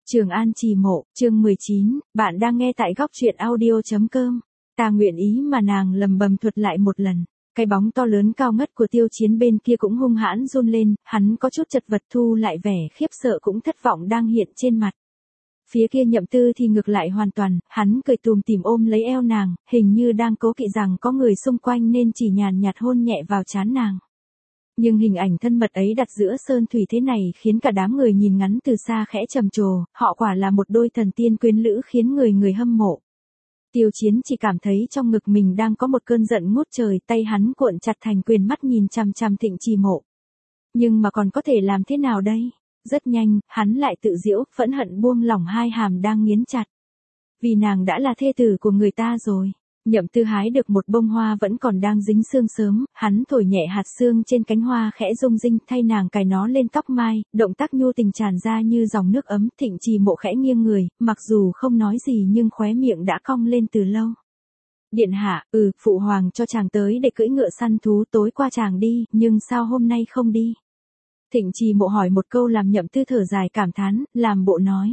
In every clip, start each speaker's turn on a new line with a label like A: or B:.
A: Trường An Trì Mộ, chương 19, bạn đang nghe tại góc truyện audio.com. Ta nguyện ý mà nàng lầm bầm thuật lại một lần. Cái bóng to lớn cao ngất của Tiêu Chiến bên kia cũng hung hãn run lên, hắn có chút chật vật thu lại vẻ khiếp sợ cũng thất vọng đang hiện trên mặt. Phía kia Nhậm Tư thì ngược lại hoàn toàn, hắn cười tùm tìm ôm lấy eo nàng, hình như đang cố kỵ rằng có người xung quanh nên chỉ nhàn nhạt hôn nhẹ vào trán nàng. Nhưng hình ảnh thân mật ấy đặt giữa sơn thủy thế này khiến cả đám người nhìn ngắn từ xa khẽ trầm trồ, họ quả là một đôi thần tiên quyến lữ khiến người hâm mộ. Tiêu Chiến chỉ cảm thấy trong ngực mình đang có một cơn giận ngút trời, tay hắn cuộn chặt thành quyền, mắt nhìn chằm chằm Thịnh Trì Mộ. Nhưng mà còn có thể làm thế nào đây? Rất nhanh, hắn lại tự giễu, phẫn hận buông lỏng hai hàm đang nghiến chặt. Vì nàng đã là thê tử của người ta rồi. Nhậm Tư hái được một bông hoa vẫn còn đang dính sương sớm, hắn thổi nhẹ hạt sương trên cánh hoa khẽ rung rinh, thay nàng cài nó lên tóc mai, động tác nhu tình tràn ra như dòng nước ấm. Thịnh Trì Mộ khẽ nghiêng người, mặc dù không nói gì nhưng khóe miệng đã cong lên từ lâu. Điện hạ, phụ hoàng cho chàng tới để cưỡi ngựa săn thú, tối qua chàng đi, nhưng sao hôm nay không đi? Thịnh Trì Mộ hỏi một câu làm Nhậm Tư thở dài cảm thán, làm bộ nói.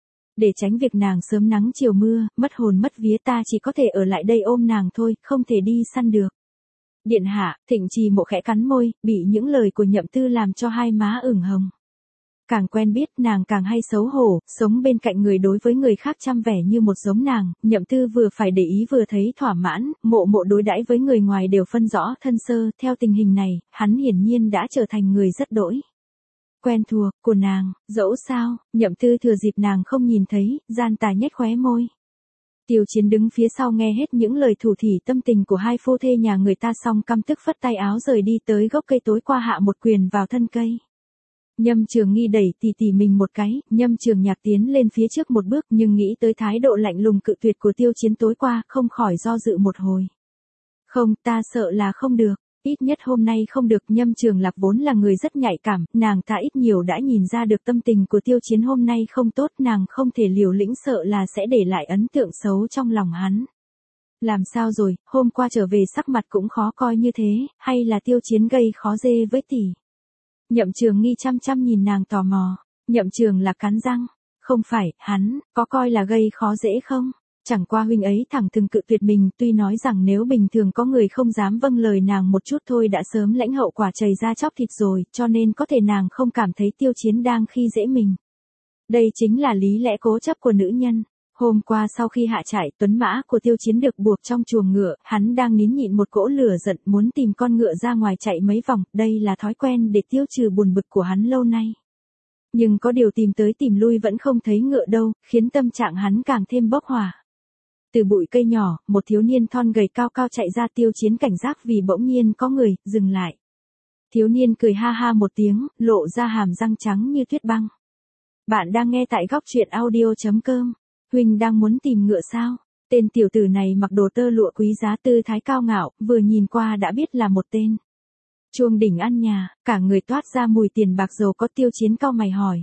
A: Để tránh việc nàng sớm nắng chiều mưa, mất hồn mất vía, ta chỉ có thể ở lại đây ôm nàng thôi, không thể đi săn được. Điện hạ, Thịnh Trì Mộ khẽ cắn môi, bị những lời của Nhậm Tư làm cho hai má ửng hồng. Càng quen biết nàng càng hay xấu hổ, sống bên cạnh người đối với người khác chăm vẻ như một giống nàng, Nhậm Tư vừa phải để ý vừa thấy thỏa mãn, mộ đối đãi với người ngoài đều phân rõ thân sơ, theo tình hình này, hắn hiển nhiên đã trở thành người rất đỗi quen thuộc của nàng, dẫu sao, Nhậm Tư thừa dịp nàng không nhìn thấy, gian tà nhếch khóe môi. Tiêu Chiến đứng phía sau nghe hết những lời thủ thỉ tâm tình của hai phu thê nhà người ta xong căm tức phất tay áo rời đi tới gốc cây, tối qua hạ một quyền vào thân cây. Nhâm Trường Nghi đẩy tỉ mình một cái, Nhâm Trường Nhạc tiến lên phía trước một bước nhưng nghĩ tới thái độ lạnh lùng cự tuyệt của Tiêu Chiến tối qua, không khỏi do dự một hồi. Không, ta sợ là không được. Ít nhất hôm nay không được. Nhâm Trường Lạc vốn là người rất nhạy cảm, nàng ta ít nhiều đã nhìn ra được tâm tình của Tiêu Chiến hôm nay không tốt, nàng không thể liều lĩnh, sợ là sẽ để lại ấn tượng xấu trong lòng hắn. Làm sao rồi, hôm qua trở về sắc mặt cũng khó coi như thế, hay là Tiêu Chiến gây khó dê với tỷ? Nhậm Trường Nghi chăm chăm nhìn nàng tò mò. Nhậm Trường Lạc cắn răng, không phải, hắn có coi là gây khó dễ không? Chẳng qua huynh ấy thẳng thừng cự tuyệt mình, tuy nói rằng nếu bình thường có người không dám vâng lời nàng một chút thôi đã sớm lãnh hậu quả chảy ra chóc thịt rồi, cho nên có thể nàng không cảm thấy Tiêu Chiến đang khi dễ mình. Đây chính là lý lẽ cố chấp của nữ nhân. Hôm qua sau khi hạ trại, tuấn mã của Tiêu Chiến được buộc trong chuồng ngựa, hắn đang nín nhịn một cỗ lửa giận muốn tìm con ngựa ra ngoài chạy mấy vòng, đây là thói quen để tiêu trừ buồn bực của hắn lâu nay. Nhưng có điều tìm tới tìm lui vẫn không thấy ngựa đâu, khiến tâm trạng hắn càng thêm bốc hỏa. Từ bụi cây nhỏ, một thiếu niên thon gầy cao cao chạy ra. Tiêu Chiến cảnh giác vì bỗng nhiên có người dừng lại. Thiếu niên cười ha ha một tiếng, lộ ra hàm răng trắng như tuyết băng. Bạn đang nghe tại góc truyện audio.com. Huynh đang muốn tìm ngựa sao? Tên tiểu tử này mặc đồ tơ lụa quý giá, tư thái cao ngạo, vừa nhìn qua đã biết là một tên chuông đỉnh ăn nhà, cả người toát ra mùi tiền bạc giàu có. Tiêu Chiến cau mày hỏi.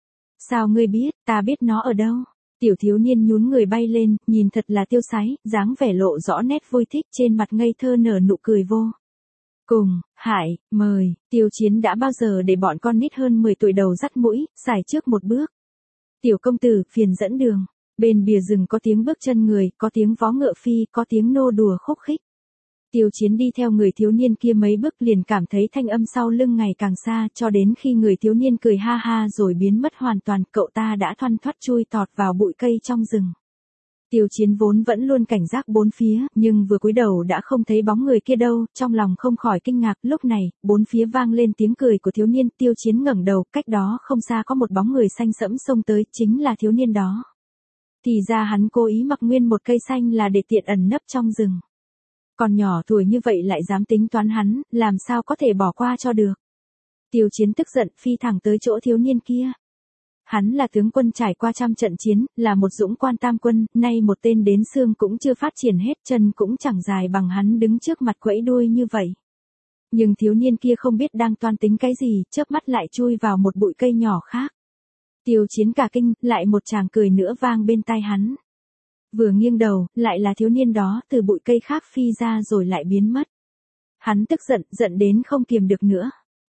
A: Sao ngươi biết, ta biết nó ở đâu? Tiểu thiếu niên nhún người bay lên, nhìn thật là tiêu sái, dáng vẻ lộ rõ nét vui thích, trên mặt ngây thơ nở nụ cười vô cùng. Hải, mời. Tiêu Chiến đã bao giờ để bọn con nít hơn 10 tuổi đầu dắt mũi, xài trước một bước. Tiểu công tử, phiền dẫn đường. Bên bìa rừng có tiếng bước chân người, có tiếng vó ngựa phi, có tiếng nô đùa khúc khích. Tiêu Chiến đi theo người thiếu niên kia mấy bước liền cảm thấy thanh âm sau lưng ngày càng xa, cho đến khi người thiếu niên cười ha ha rồi biến mất hoàn toàn, cậu ta đã thoăn thoắt chui tọt vào bụi cây trong rừng. Tiêu Chiến vốn vẫn luôn cảnh giác bốn phía, nhưng vừa cúi đầu đã không thấy bóng người kia đâu, trong lòng không khỏi kinh ngạc. Lúc này, bốn phía vang lên tiếng cười của thiếu niên. Tiêu Chiến ngẩng đầu, cách đó không xa có một bóng người xanh sẫm xông tới, chính là thiếu niên đó. Thì ra hắn cố ý mặc nguyên một cây xanh là để tiện ẩn nấp trong rừng. Còn nhỏ tuổi như vậy lại dám tính toán hắn, làm sao có thể bỏ qua cho được. Tiêu Chiến tức giận phi thẳng tới chỗ thiếu niên kia. Hắn là tướng quân trải qua trăm trận chiến, là một dũng quan tam quân, nay một tên đến xương cũng chưa phát triển hết, chân cũng chẳng dài bằng hắn đứng trước mặt quẫy đuôi như vậy. Nhưng thiếu niên kia không biết đang toan tính cái gì, chớp mắt lại chui vào một bụi cây nhỏ khác. Tiêu Chiến cả kinh, lại một tràng cười nữa vang bên tai hắn. Vừa nghiêng đầu, lại là thiếu niên đó từ bụi cây khác phi ra rồi lại biến mất. Hắn tức giận đến không kiềm được nữa.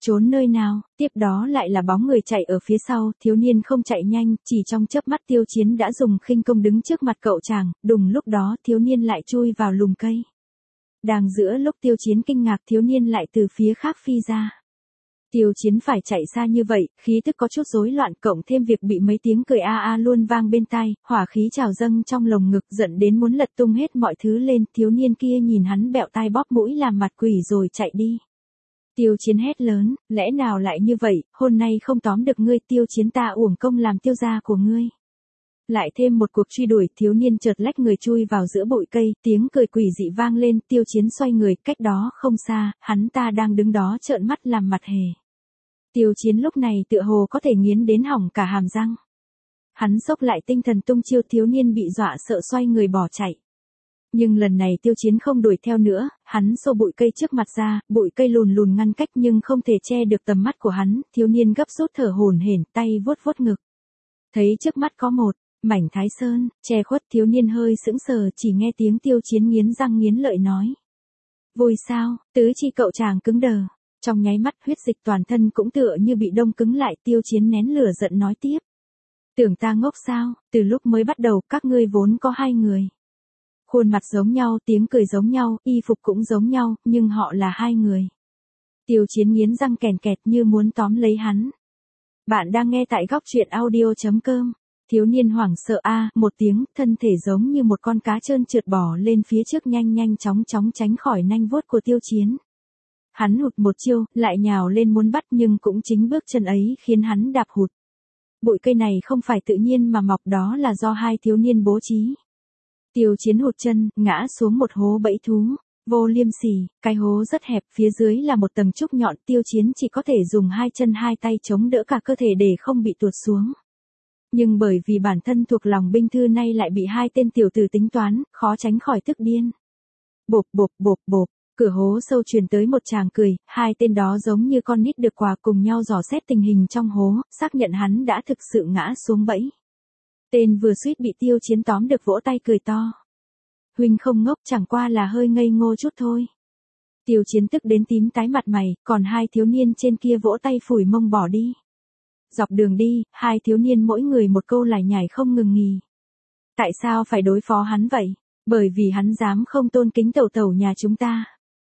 A: Trốn nơi nào, tiếp đó lại là bóng người chạy ở phía sau, thiếu niên không chạy nhanh, chỉ trong chớp mắt Tiêu Chiến đã dùng khinh công đứng trước mặt cậu chàng, đùng lúc đó thiếu niên lại chui vào lùm cây. Đang giữa lúc Tiêu Chiến kinh ngạc thiếu niên lại từ phía khác phi ra. Tiêu Chiến phải chạy xa như vậy, khí tức có chút rối loạn cộng thêm việc bị mấy tiếng cười a a luôn vang bên tai, hỏa khí trào dâng trong lồng ngực giận đến muốn lật tung hết mọi thứ lên, thiếu niên kia nhìn hắn bẹo tai bóp mũi làm mặt quỷ rồi chạy đi. Tiêu Chiến hét lớn, lẽ nào lại như vậy, hôm nay không tóm được ngươi Tiêu Chiến ta uổng công làm tiêu gia của ngươi. Lại thêm một cuộc truy đuổi, thiếu niên chợt lách người chui vào giữa bụi cây, tiếng cười quỷ dị vang lên, Tiêu Chiến xoay người, cách đó không xa, hắn ta đang đứng đó trợn mắt làm mặt hề. Tiêu Chiến lúc này tựa hồ có thể nghiến đến hỏng cả hàm răng. Hắn xốc lại tinh thần tung chiêu thiếu niên bị dọa sợ xoay người bỏ chạy. Nhưng lần này Tiêu Chiến không đuổi theo nữa, hắn xô bụi cây trước mặt ra, bụi cây lùn lùn ngăn cách nhưng không thể che được tầm mắt của hắn, thiếu niên gấp rút thở hổn hển, tay vuốt vuốt ngực. Thấy trước mắt có một mảnh Thái Sơn, che khuất thiếu niên hơi sững sờ chỉ nghe tiếng Tiêu Chiến nghiến răng nghiến lợi nói. Vui sao, tứ chi cậu chàng cứng đờ. Trong nháy mắt huyết dịch toàn thân cũng tựa như bị đông cứng lại Tiêu Chiến nén lửa giận nói tiếp. Tưởng ta ngốc sao, từ lúc mới bắt đầu các ngươi vốn có hai người. Khuôn mặt giống nhau, tiếng cười giống nhau, y phục cũng giống nhau, nhưng họ là hai người. Tiêu Chiến nghiến răng kèn kẹt như muốn tóm lấy hắn. Bạn đang nghe tại góc truyện audio.com. Thiếu niên hoảng sợ một tiếng, thân thể giống như một con cá trơn trượt bò lên phía trước nhanh chóng tránh khỏi nanh vuốt của Tiêu Chiến. Hắn hụt một chiêu, lại nhào lên muốn bắt nhưng cũng chính bước chân ấy khiến hắn đạp hụt. Bụi cây này không phải tự nhiên mà mọc đó là do hai thiếu niên bố trí. Tiêu Chiến hụt chân, ngã xuống một hố bẫy thú. Vô liêm sỉ, cái hố rất hẹp, phía dưới là một tầng trúc nhọn, Tiêu Chiến chỉ có thể dùng hai chân hai tay chống đỡ cả cơ thể để không bị tuột xuống. Nhưng bởi vì bản thân thuộc lòng binh thư nay lại bị hai tên tiểu tử tính toán, khó tránh khỏi tức điên. Bộp, cửa hố sâu truyền tới một tràng cười, hai tên đó giống như con nít được quà cùng nhau dò xét tình hình trong hố, xác nhận hắn đã thực sự ngã xuống bẫy. Tên vừa suýt bị Tiêu Chiến tóm được vỗ tay cười to. Huynh không ngốc, chẳng qua là hơi ngây ngô chút thôi. Tiêu Chiến tức đến tím tái mặt mày, còn hai thiếu niên trên kia vỗ tay phủi mông bỏ đi. Dọc đường đi, hai thiếu niên mỗi người một câu lải nhải không ngừng nghỉ. Tại sao phải đối phó hắn vậy? Bởi vì hắn dám không tôn kính tẩu nhà chúng ta.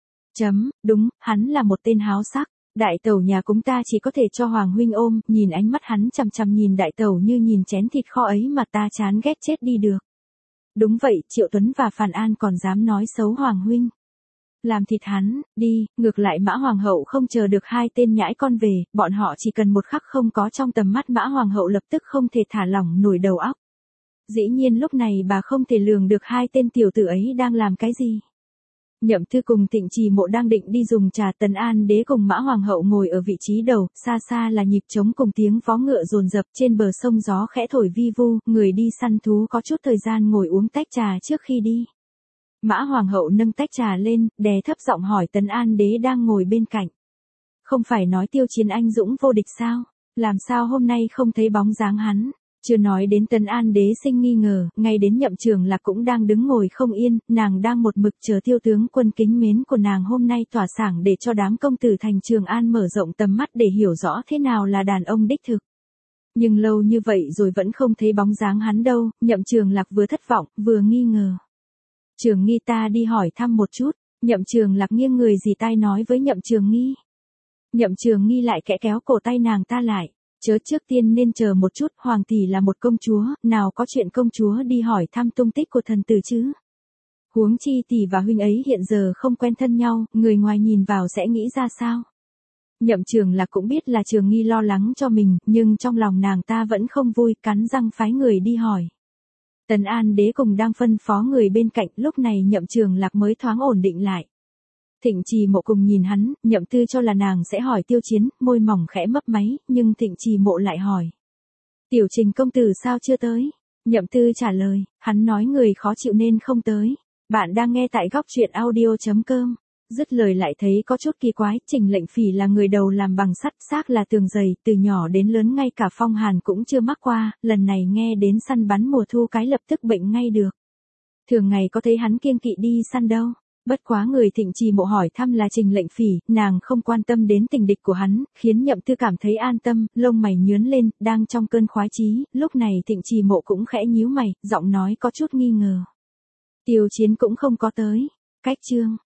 A: Đúng, hắn là một tên háo sắc. Đại tẩu nhà chúng ta chỉ có thể cho Hoàng huynh ôm, nhìn ánh mắt hắn chằm chằm nhìn đại tẩu như nhìn chén thịt kho ấy mà ta chán ghét chết đi được. Đúng vậy, Triệu Tuấn và Phàn An còn dám nói xấu Hoàng huynh. Làm thịt hắn, đi, ngược lại Mã Hoàng hậu không chờ được hai tên nhãi con về, bọn họ chỉ cần một khắc không có trong tầm mắt Mã Hoàng hậu lập tức không thể thả lỏng nổi đầu óc. Dĩ nhiên lúc này bà không thể lường được hai tên tiểu tử ấy đang làm cái gì. Nhậm Thư cùng Thịnh Trì Mộ đang định đi dùng trà, Tấn An Đế cùng Mã Hoàng hậu ngồi ở vị trí đầu, xa xa là nhịp trống cùng tiếng vó ngựa dồn dập, trên bờ sông gió khẽ thổi vi vu, người đi săn thú có chút thời gian ngồi uống tách trà trước khi đi. Mã Hoàng hậu nâng tách trà lên, đè thấp giọng hỏi Tấn An Đế đang ngồi bên cạnh. Không phải nói Tiêu Chiến anh dũng vô địch sao? Làm sao hôm nay không thấy bóng dáng hắn? Chưa nói đến Tấn An Đế sinh nghi ngờ, ngay đến Nhậm Trường Lạc cũng đang đứng ngồi không yên, nàng đang một mực chờ Tiêu tướng quân kính mến của nàng hôm nay tỏa sảng để cho đám công tử thành Trường An mở rộng tầm mắt để hiểu rõ thế nào là đàn ông đích thực. Nhưng lâu như vậy rồi vẫn không thấy bóng dáng hắn đâu, Nhậm Trường Lạc vừa thất vọng, vừa nghi ngờ. Trường Nghi ta đi hỏi thăm một chút, Nhậm Trường Lạc nghiêng người dì tai nói với Nhậm Trường Nghi. Nhậm Trường Nghi lại kẽ kéo cổ tay nàng ta lại. Chớ, trước tiên nên chờ một chút, hoàng tỷ là một công chúa, nào có chuyện công chúa đi hỏi thăm tung tích của thần tử chứ. Huống chi tỷ và huynh ấy hiện giờ không quen thân nhau, người ngoài nhìn vào sẽ nghĩ ra sao. Nhậm Trường Lạc cũng biết là Trường Nghi lo lắng cho mình, nhưng trong lòng nàng ta vẫn không vui, cắn răng phái người đi hỏi. Tấn An Đế cùng đang phân phó người bên cạnh, lúc này Nhậm Trường Lạc mới thoáng ổn định lại. Thịnh Trì Mộ cùng nhìn hắn, Nhậm Tư cho là nàng sẽ hỏi Tiêu Chiến, môi mỏng khẽ mấp máy, nhưng Thịnh Trì Mộ lại hỏi. Tiểu Trình công tử sao chưa tới? Nhậm Tư trả lời, hắn nói người khó chịu nên không tới. Bạn đang nghe tại góc truyện audio.com. Dứt lời lại thấy có chút kỳ quái, Trình Lệnh Phỉ là người đầu làm bằng sắt, xác là tường dày, từ nhỏ đến lớn ngay cả phong hàn cũng chưa mắc qua, lần này nghe đến săn bắn mùa thu cái lập tức bệnh ngay được. Thường ngày có thấy hắn kiêng kỵ đi săn đâu. Bất quá người Thịnh Trì Mộ hỏi thăm là Trình Lệnh Phỉ, nàng không quan tâm đến tình địch của hắn, khiến Nhậm Tư cảm thấy an tâm, lông mày nhướng lên, đang trong cơn khoái chí, lúc này Thịnh Trì Mộ cũng khẽ nhíu mày, giọng nói có chút nghi ngờ. Tiêu Chiến cũng không có tới. Cách chương